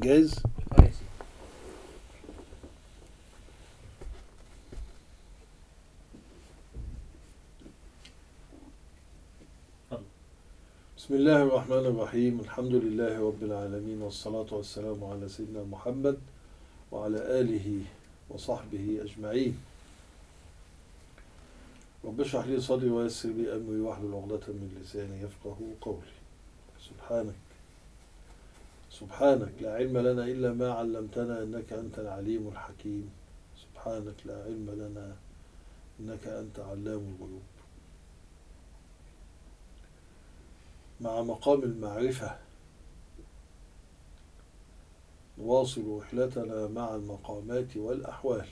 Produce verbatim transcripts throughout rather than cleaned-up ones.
جايز. اه يا سيدي. اتفضل. بسم الله الرحمن الرحيم، الحمد لله رب العالمين، والصلاة والسلام على سيدنا محمد وعلى آله وصحبه أجمعين. رب اشرح لي صدري ويسر لي أمري واحلل عقدة من لساني يفقه قولي. سبحانك سبحانك لا علم لنا إلا ما علمتنا إنك أنت العليم الحكيم. سبحانك لا علم لنا إنك أنت علام الغيوب. مع مقام المعرفة نواصل رحلتنا مع المقامات والأحوال.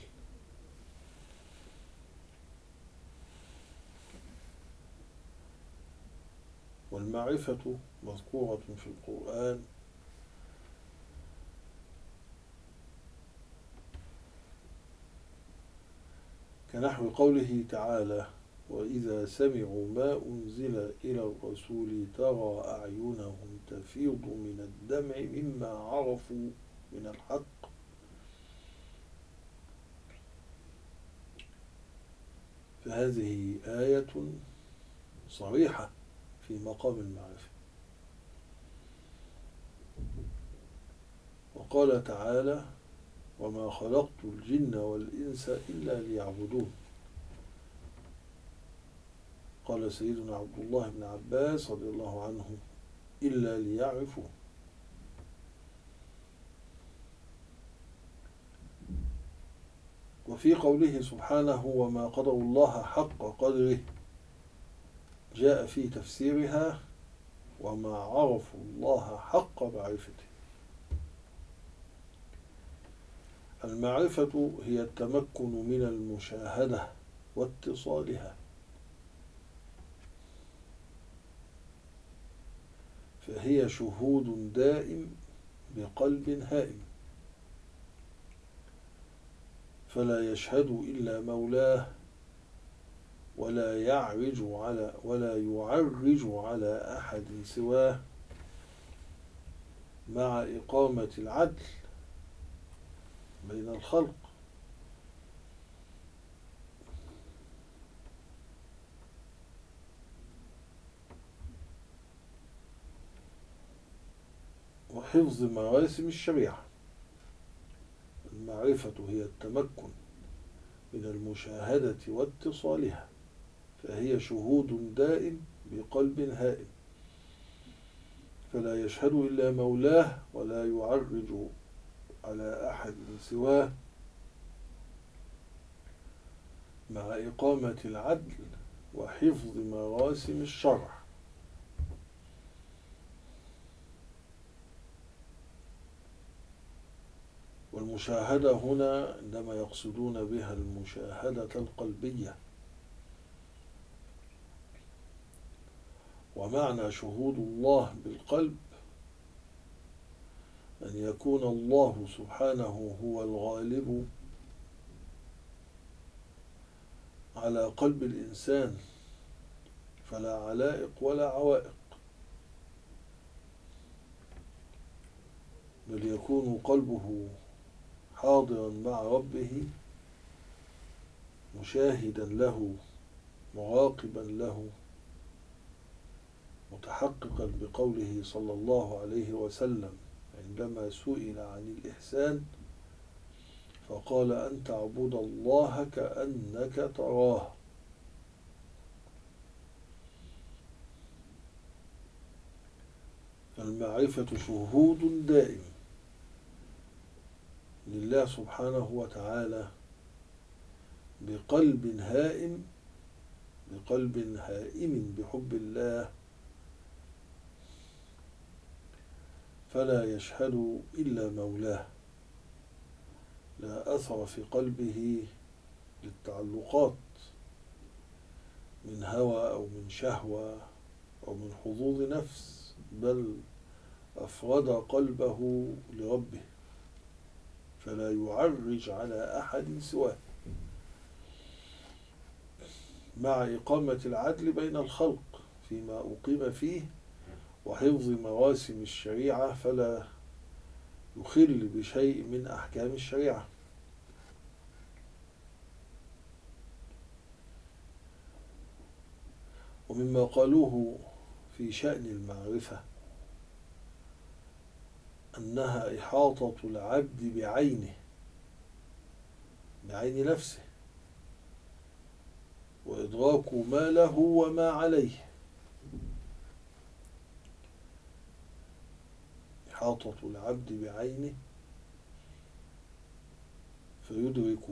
والمعرفة مذكورة في القرآن كنحو قوله تعالى: وإذا سمعوا ما أنزل إلى الرسول ترى أعينهم تفيض من الدمع مما عرفوا من الحق. فهذه آية صريحة في مقام المعرفة. وقال تعالى: وما خلقت الجن والإنس إلا ليعبدون. قال سيدنا عبد الله بن عباس رضي الله عنه: إلا ليعرفوا. وفي قوله سبحانه: وما قدروا الله حق قدره، جاء في تفسيرها: وما عرفوا الله حق معرفته. المعرفة هي التمكن من المشاهدة واتصالها، فهي شهود دائم بقلب هائم، فلا يشهد إلا مولاه، ولا يعرج على ولا يعرج على أحد سواه، مع إقامة العدل بين الخلق. وحفظ مواسم الشريعة. المعرفة هي التمكن من المشاهدة واتصالها، فهي شهود دائم بقلب هائم، فلا يشهد إلا مولاه، ولا يعرج على أحد سواه، مع إقامة العدل وحفظ مواسم الشرع. والمشاهدة هنا عندما يقصدون بها المشاهدة القلبية. ومعنى شهود الله بالقلب أن يكون الله سبحانه هو الغالب على قلب الإنسان، فلا علائق ولا عوائق، بل يكون قلبه حاضرا مع ربه، مشاهدا له، مراقبا له، متحققا بقوله صلى الله عليه وسلم عندما سئل عن الإحسان فقال: أن تعبد الله كأنك تراه. فالمعرفة شهود دائم لله سبحانه وتعالى بقلب هائم، بقلب هائم بحب الله، فلا يشهد إلا مولاه، لا أثر في قلبه للتعلقات من هوى أو من شهوة أو من حظوظ نفس، بل أفرد قلبه لربه، فلا يعرج على أحد سواه، مع إقامة العدل بين الخلق فيما أقيم فيه، وحفظ مواسم الشريعة، فلا يخل بشيء من أحكام الشريعة. ومما قالوه في شأن المعرفة أنها إحاطة العبد بعينه، بعين نفسه، وإدراك ما له وما عليه. إحاطة العبد بعينه فيدرك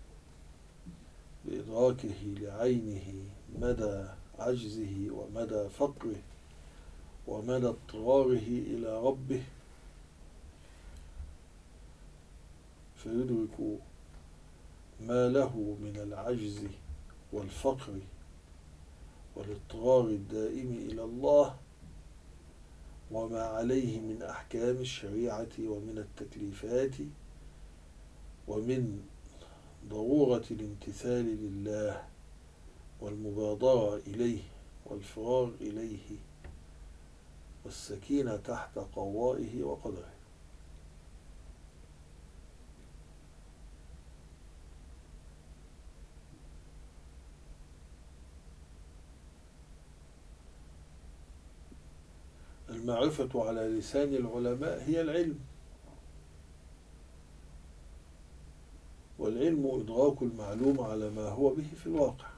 بإدراكه لعينه مدى عجزه ومدى فقره ومدى اضطراره إلى ربه، فيدرك ما له من العجز والفقر والاضطرار الدائم إلى الله، وما عليه من أحكام الشريعة ومن التكليفات ومن ضرورة الامتثال لله والمبادرة إليه والفرار إليه والسكينة تحت قضائه وقدره. المعرفة على لسان العلماء هي العلم، والعلم إدراك المعلوم على ما هو به في الواقع،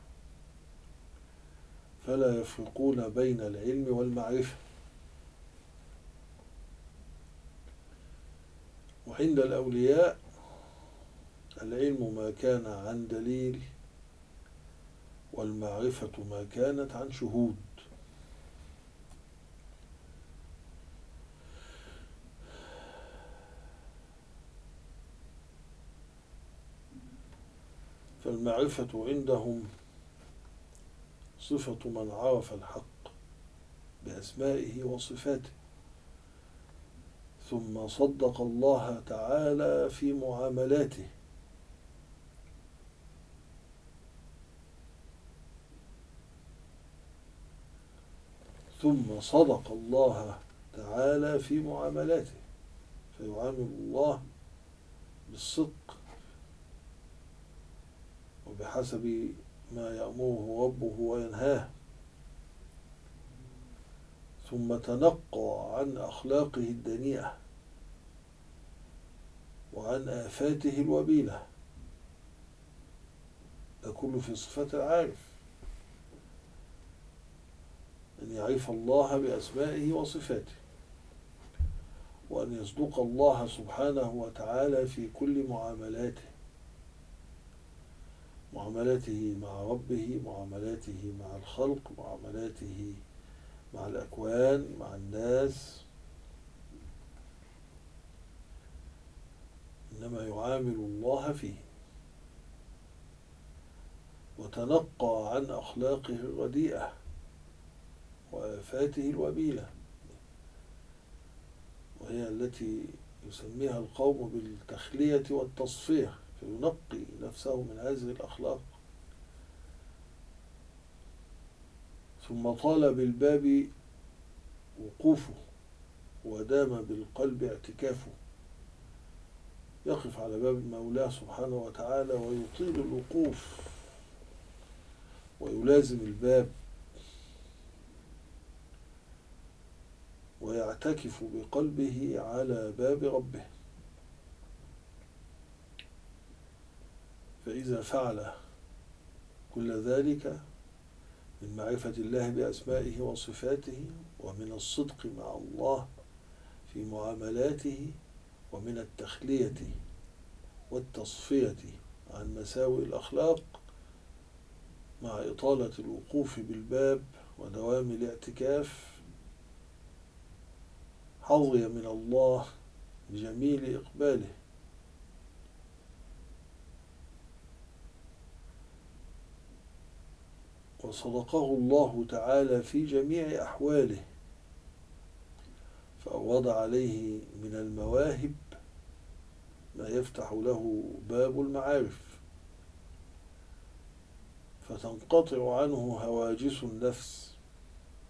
فلا يفرقون بين العلم والمعرفة. وعند الأولياء العلم ما كان عن دليل، والمعرفة ما كانت عن شهود. فالمعرفة عندهم صفة من عرف الحق بأسمائه وصفاته، ثم صدق الله تعالى في معاملاته، ثم صدق الله تعالى في معاملاته، فيعامل الله بالصدق وبحسب ما يأمره ربه وينهاه، ثم تنقى عن أخلاقه الدنيئة وعن آفاته الوبيلة. ده كله في صفات العارف، أن يعرف الله بأسمائه وصفاته، وأن يصدق الله سبحانه وتعالى في كل معاملاته، معاملاته مع ربه، معاملاته مع الخلق، معاملاته مع الأكوان، مع الناس، إنما يعامل الله فيه. وتنقى عن أخلاقه الرديئة وآفاته الوبيلة، وهي التي يسميها القوم بالتخلية والتصفية، فينقي نفسه من هذه الأخلاق. ثم طال بالباب وقوفه ودام بالقلب اعتكافه، يقف على باب مولاه سبحانه وتعالى ويطيل الوقوف ويلازم الباب ويعتكف بقلبه على باب ربه. فإذا فعل كل ذلك من معرفة الله بأسمائه وصفاته، ومن الصدق مع الله في معاملاته، ومن التخلية والتصفية عن مساوئ الأخلاق، مع إطالة الوقوف بالباب ودوام الاعتكاف، حظي من الله بجميل إقباله، وصدقه الله تعالى في جميع أحواله، فأورد عليه من المواهب ما يفتح له باب المعارف، فتنقطع عنه هواجس النفس،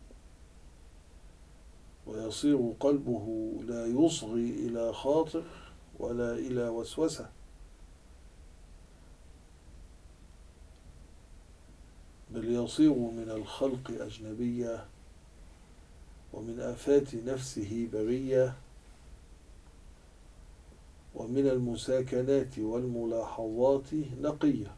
ويصير قلبه لا يصغي إلى خاطر ولا إلى وسوسة، بل يصير من الخلق أجنبيا، ومن آفات نفسه بريا، ومن المساكنات والملاحظات نقيا.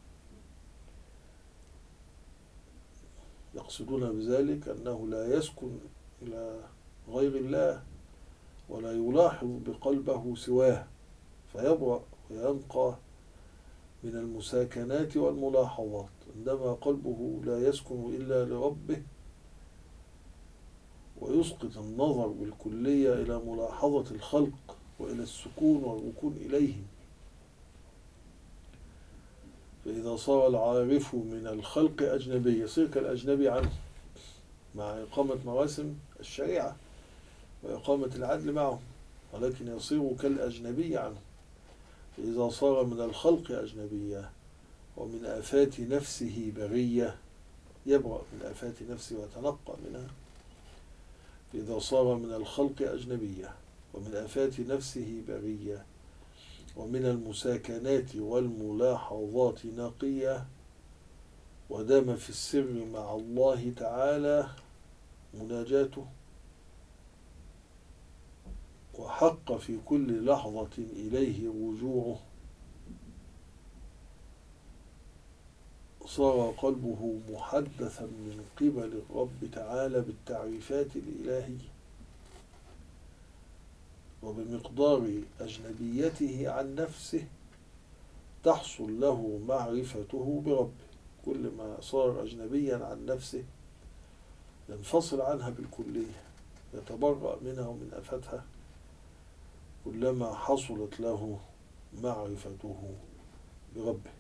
يقصدون بذلك أنه لا يسكن إلى غير الله ولا يلاحظ بقلبه سواه، فيبرأ وينقى من المساكنات والملاحظات. عندما قلبه لا يسكن إلا لربه ويسقط النظر بالكلية إلى ملاحظة الخلق وإلى السكون والركون إليهم، فإذا صار العارف من الخلق أجنبي يصير كالأجنبي عنه، مع إقامة مواسم الشريعة وإقامة العدل معه، ولكن يصير كالأجنبي عنه. فإذا صار من الخلق أجنبيا ومن آفات نفسه برية يبرأ من آفات نفسه ويتنقى منها. فإذا صار من الخلق أجنبيا ومن آفات نفسه برية ومن المساكنات والملاحظات نقية، ودام في السر مع الله تعالى مناجاته، وحق في كل لحظة إليه رجوعه، صار قلبه محدثا من قبل الرب تعالى بالتعريفات الإلهية وبمقدار أجنبيته عن نفسه تحصل له معرفته بربه. كل ما صار أجنبيا عن نفسه ينفصل عنها بالكلية، يتبرأ منها ومن آفاتها، كلما حصلت له معرفته بربه.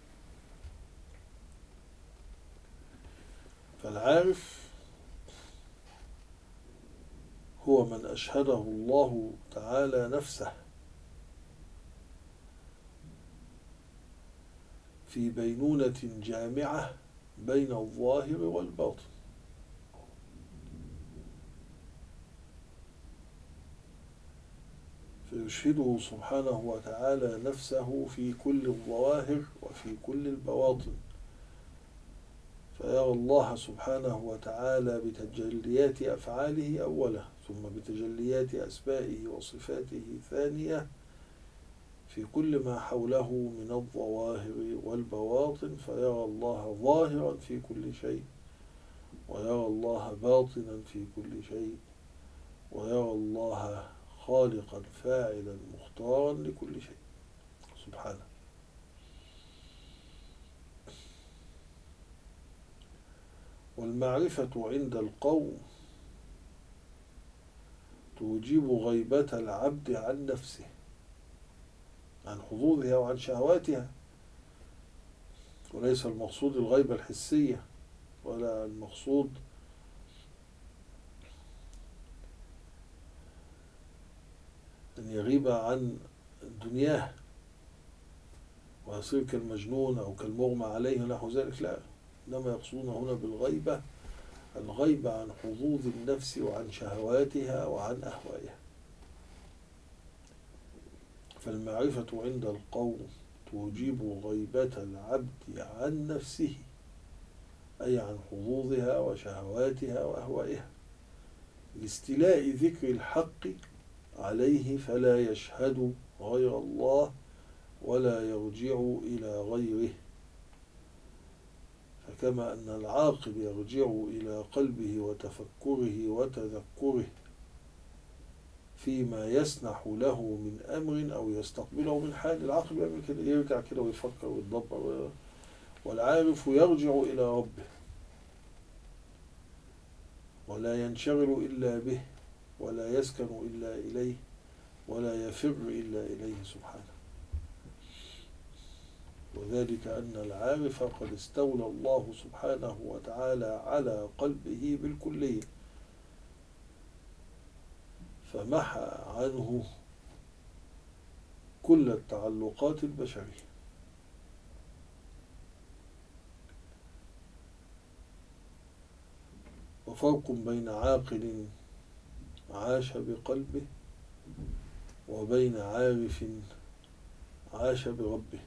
فالعارف هو من أشهده الله تعالى نفسه في بينونة جامعة بين الظاهر والباطن، فيشهده سبحانه وتعالى نفسه في كل الظواهر وفي كل البواطن، فيرى الله سبحانه وتعالى بتجليات أفعاله أولا، ثم بتجليات أسمائه وصفاته ثانية في كل ما حوله من الظواهر والبواطن، فيرى الله ظاهرا في كل شيء، ويرى الله باطنا في كل شيء، ويرى الله خالقا فاعلا مختارا لكل شيء سبحانه. والمعرفة عند القوم توجب غيبة العبد عن نفسه، عن حظوظها وعن شهواتها، وليس المقصود الغيبة الحسية، ولا المقصود أن يغيب عن دنياه ويصير كالمجنون أو كالمغمى عليه نحو ذلك، لا، إنما يقصدون هنا بالغيبة الغيبة عن حظوظ النفس وعن شهواتها وعن أهوائها. فالمعرفة عند القوم توجب غيبة العبد عن نفسه، أي عن حظوظها وشهواتها وأهوائها، لاستيلاء ذكر الحق عليه، فلا يشهد غير الله ولا يرجع إلى غيره. فكما أن العاقل يرجع إلى قلبه وتفكره وتذكره فيما يسنح له من أمر أو يستقبله من حال، العاقل يعمل كده، يرجع كده ويفكر ويتدبر، والعارف يرجع إلى ربه ولا ينشغل إلا به ولا يسكن إلا إليه ولا يفر إلا إليه سبحانه. وذلك أن العارف قد استولى الله سبحانه وتعالى على قلبه بالكلية، فمحى عنه كل التعلقات البشرية. وفرق بين عاقل عاش بقلبه وبين عارف عاش بربه.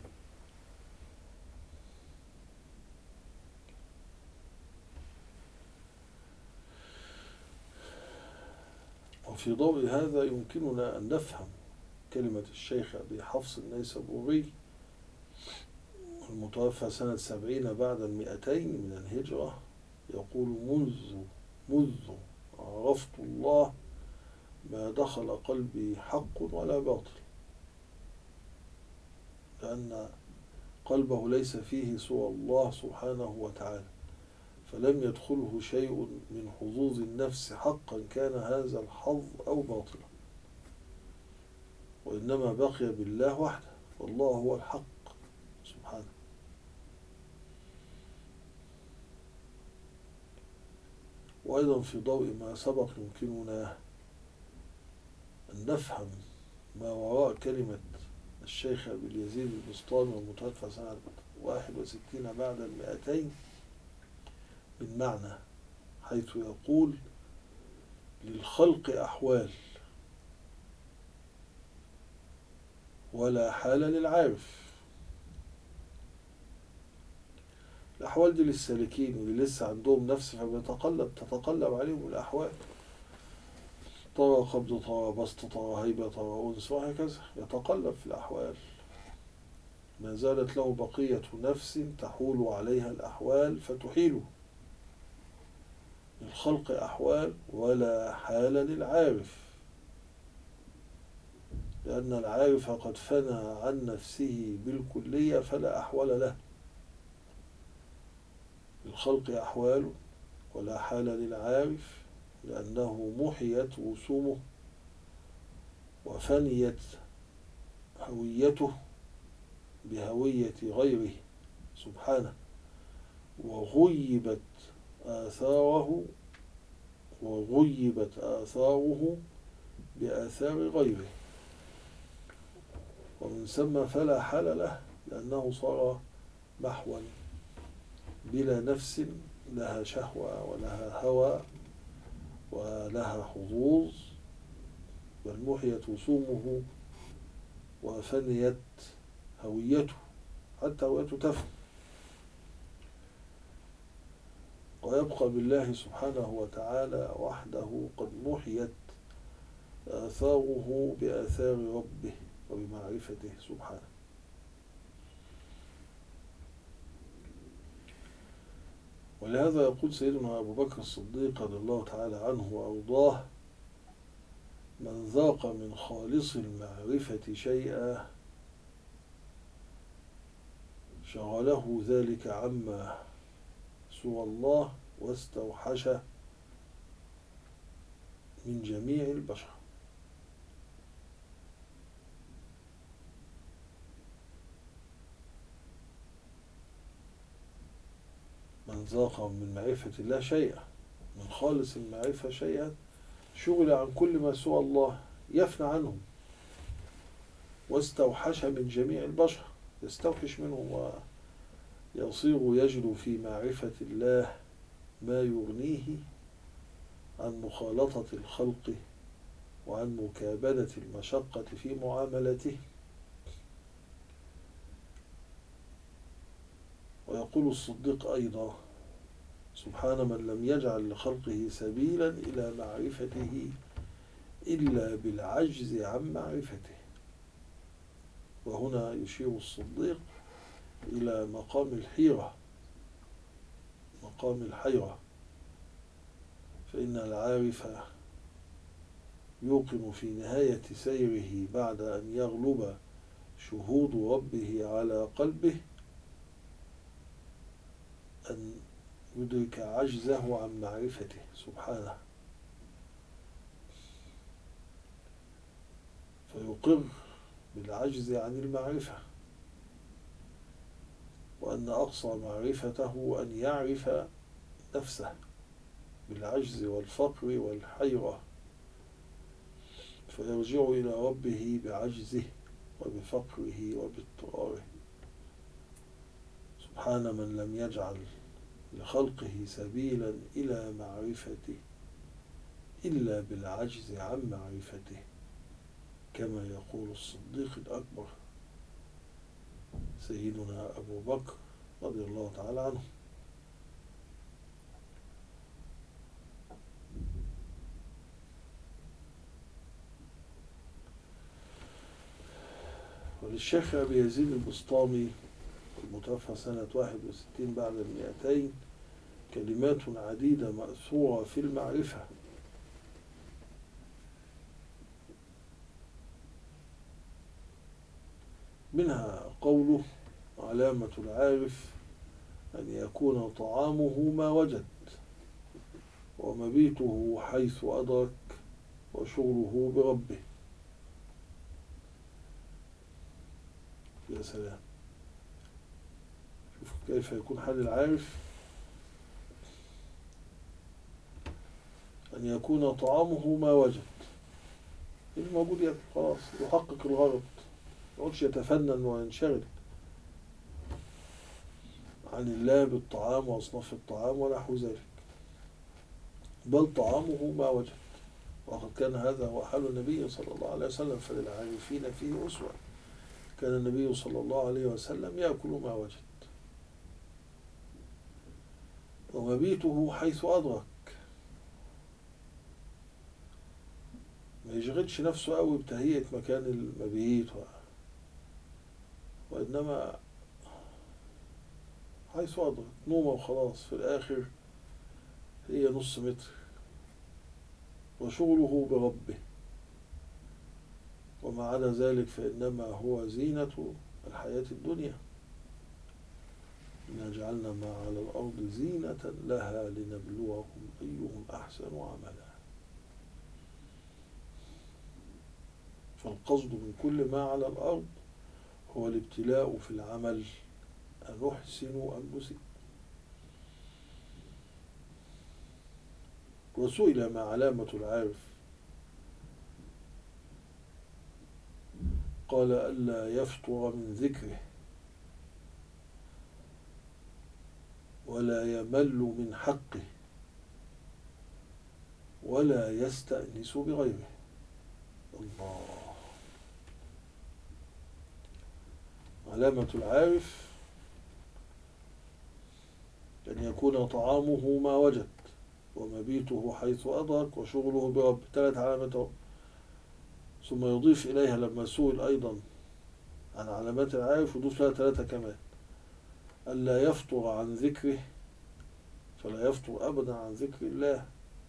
وفي ضوء هذا يمكننا أن نفهم كلمة الشيخ أبي حفص النيسابوري المتوفى سنة سبعين بعد المئتين من الهجرة يقول: منذ منذ عرفت الله ما دخل قلبي حق ولا باطل، لأن قلبه ليس فيه سوى الله سبحانه وتعالى، فلم يدخله شيء من حظوظ النفس حقا كان هذا الحظ أو باطلا، وإنما بقي بالله وحده، والله هو الحق سبحانه. وأيضا في ضوء ما سبق يمكننا أن نفهم ما وراء كلمة الشيخ أبي اليزيد البسطامي المتوفى سنة واحد وستين بعد المئتين من معنى، حيث يقول: للخلق أحوال ولا حال للعارف. الأحوال دي للسالكين واللي لسه عندهم نفس فبيتقلب تتقلب عليهم الأحوال، ترى قبض، ترى بسط، ترى هيبة، ترى أنس، وهكذا يتقلب في الأحوال، ما زالت له بقية نفس تحول عليها الأحوال فتحيله. للخلق أحوال ولا حال للعارف، لأن العارف قد فنى عن نفسه بالكلية فلا أحوال له. للخلق أحوال ولا حال للعارف، لأنه محيت وسومه وفنيت هويته بهوية غيره سبحانه، وغيبت آثاره وغيبت آثاره بآثار غيره، ومن ثم فلا حال له، لأنه صار محوا بلا نفس لها شهوة ولها هوى ولها حظوظ، بل محيت وسومه وفنيت هويته، حتى هويته تفنى، ويبقى بالله سبحانه وتعالى وحده قد محيت آثاره بآثار ربه وبمعرفته سبحانه. ولهذا يقول سيدنا أبو بكر الصديق رضي الله تعالى عنه وأرضاه: من ذاق من خالص المعرفة شيئا شغله ذلك عما سوى الله واستوحش من جميع البشر. من ذاق من معرفة الله شيئا، من خالص المعرفة شيئا، شغل عن كل ما سوى الله، يفنى عنهم، واستوحش من جميع البشر، يستوحش منهم ويصير يجد في معرفة الله ما يغنيه عن مخالطة الخلق وعن مكابدة المشقة في معاملته. ويقول الصديق أيضا: سبحان من لم يجعل لخلقه سبيلا إلى معرفته إلا بالعجز عن معرفته. وهنا يشير الصديق إلى مقام الحيرة، مقام الحيرة، فإن العارف يوقن في نهاية سيره بعد أن يغلب شهود ربه على قلبه أن يدرك عجزه عن معرفته سبحانه، فيقر بالعجز عن المعرفة، وأن أقصى معرفته أن يعرف نفسه بالعجز والفقر والحيرة، فيرجع إلى ربه بعجزه وبفقره وباضطراره. سبحان من لم يجعل لخلقه سبيلا إلى معرفته إلا بالعجز عن معرفته. كما يقول الصديق الأكبر سيدنا أبو بكر رضي الله تعالى عنه. وللشيخ أبي يزيد البسطامي المتوفى سنة واحد وستين بعد المئتين كلمات عديدة مأثورة في المعرفة، منها قوله: علامة العارف أن يكون طعامه ما وجد، ومبيته حيث أدرك، وشغله بربه. يا سلام، شوف كيف يكون حال العارف، أن يكون طعامه ما وجد، الموجود يأكل خلاص، يحقق الغرض، ما يقعدش يتفنن وينشغل عن الله بالطعام وأصناف الطعام ونحو ذلك، بل طعامه ما وجد. وقد كان هذا هو حال النبي صلى الله عليه وسلم، فللعارفين فيه أسوة. كان النبي صلى الله عليه وسلم يأكل ما وجد، ومبيته حيث أدرك، ما يشغلش نفسه قوي بتهيئة مكان المبيت، وإنما حيث أدرك نومه وخلاص، في الآخر هي نص متر، وشغله بربه، وما عدا ذلك فإنما هو زينة الحياة الدنيا. إنا جعلنا ما على الأرض زينة لها لنبلوهم أيهم أحسن عملا. فالقصد من كل ما على الأرض هو الابتلاء في العمل، أنحسن أم نسيء. وسئل ما علامة العارف، قال: ألا يفطر من ذكره، ولا يمل من حقه، ولا يستأنس بغيره. الله، علامة العارف أن يكون طعامه ما وجد، ومبيته حيث أدرك، وشغله برب. ثلاث علامات. ثم يضيف إليها لما سئل أيضا عن علامات العارف يضيف لها ثلاثة كمان: ألا يفطر عن ذكره، فلا يفطر أبدا عن ذكر الله،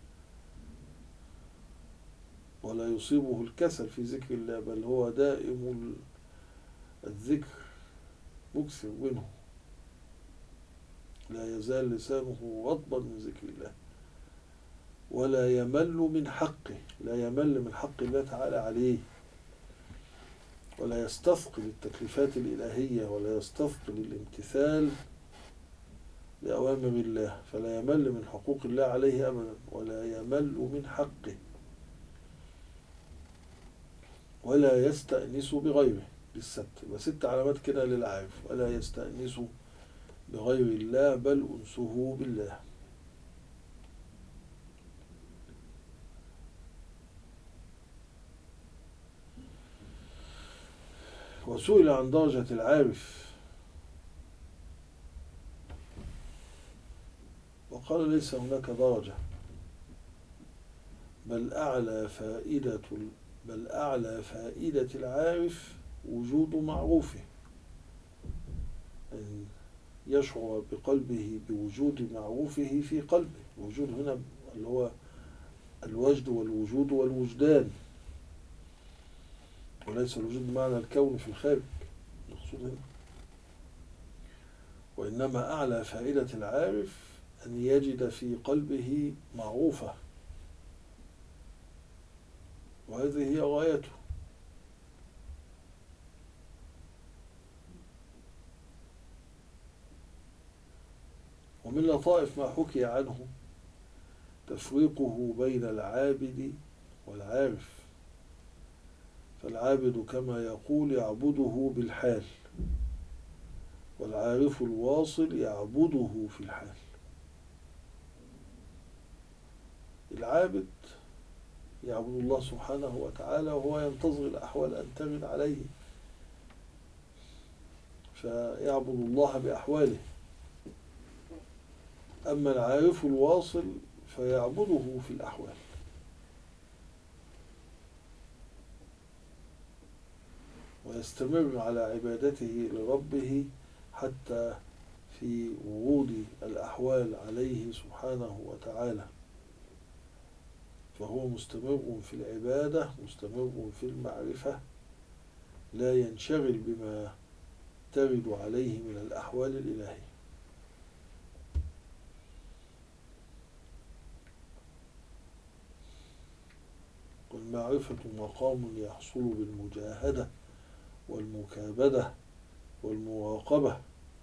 ولا يصيبه الكسل في ذكر الله، بل هو دائم الذكر مكثر منه، لا يزال لسانه رطبا من ذكر الله. ولا يمل من حقه، لا يمل من حق الله تعالى عليه، ولا يستثقل التكليفات الإلهية، ولا يستثقل الامتثال لأوامر الله، فلا يمل من حقوق الله عليه أبدا، ولا يمل من حقه، ولا يستأنس بغيره. بالست، وست علامات كده للعارف: ولا يستأنس بغير الله، بل أنسه بالله. وسئل عن درجة العارف، وقال: ليس هناك درجة، بل أعلى فائدة بل أعلى فائدة العارف وجود معروفه، أن يشعر بقلبه بوجود معروفه في قلبه. وجود هنا اللي هو الوجد والوجود والوجدان، وليس الوجود بمعنى الكون في الخارج المقصود هنا. وإنما أعلى فائدة العارف أن يجد في قلبه معروفة، وهذه هي غايته. ومن لطائف ما حكي عنه تفريقه بين العابد والعارف، فالعابد كما يقول يعبده بالحال، والعارف الواصل يعبده في الحال. العابد يعبد الله سبحانه وتعالى وهو ينتظر الأحوال أن ترد عليه، فيعبد الله بأحواله. أما العارف الواصل فيعبده في الأحوال. ويستمر على عبادته لربه حتى في ورود الأحوال عليه سبحانه وتعالى، فهو مستمر في العبادة، مستمر في المعرفة، لا ينشغل بما ترد عليه من الأحوال الإلهية. والمعرفة مقام يحصل بالمجاهدة والمكابدة والمراقبة.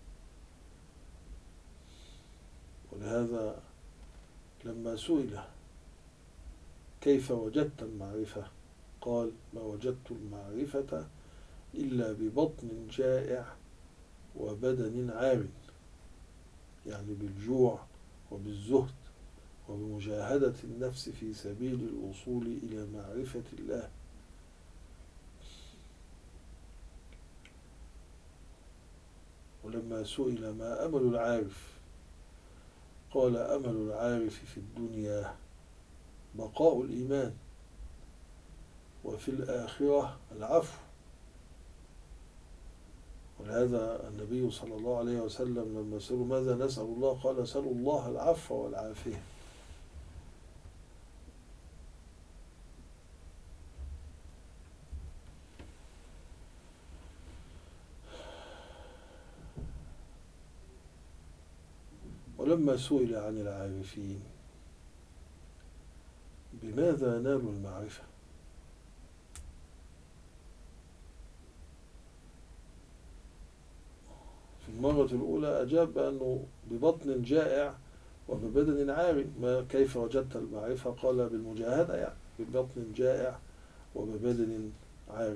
ولهذا لما سئل كيف وجدت المعرفة قال ما وجدت المعرفة إلا ببطن جائع وبدن عار، يعني بالجوع وبالزهد وبمجاهدة النفس في سبيل الوصول إلى معرفة الله. ولما سئل ما أمل العارف قال أمل العارف في الدنيا بقاء الإيمان، وفي الآخرة العفو. ولهذا النبي صلى الله عليه وسلم لما سألوا ماذا نسأل الله قال سألوا الله العفو والعافية. ولما سئل عن العارفين بماذا نالوا المعرفة في المرة الأولى أجاب بأنه ببطن جائع وببدن عار. ما كيف وجدت المعرفة قال بالمجاهدة، يعني ببطن جائع وببدن عار.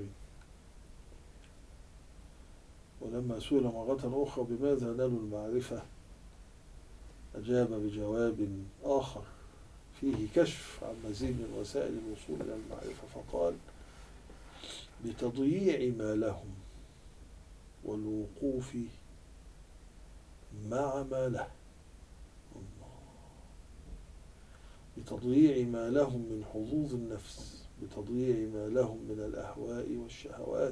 ولما سئل مرة أخرى بماذا نالوا المعرفة أجاب بجواب آخر فيه كشف عن مزيد من وسائل الوصول إلى المعرفة فقال بتضييع ما لهم والوقوف مع ما له. بتضييع ما لهم من حظوظ النفس، بتضييع ما لهم من الأهواء والشهوات،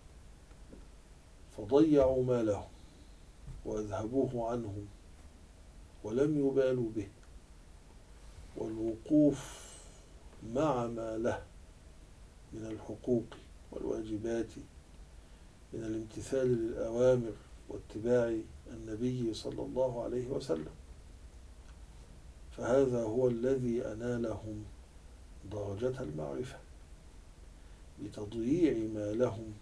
فضيعوا ما لهم وأذهبوه عنهم ولم يبالوا به. والوقوف مع ما له من الحقوق والواجبات، من الامتثال للأوامر واتباع النبي صلى الله عليه وسلم، فهذا هو الذي أنالهم درجة المعرفة، بتضييع ما لهم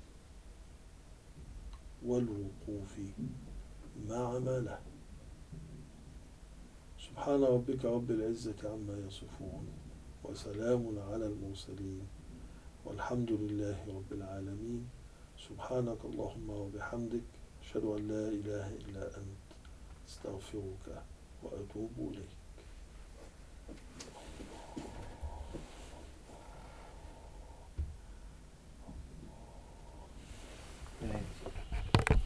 والوقوف مع ما له. سبحان ربك رب العزة عما يصفون، وسلام على المرسلين، والحمد لله رب العالمين. سبحانك اللهم وبحمدك، أشهد أن لا إله إلا أنت، استغفرك وأتوب إليك.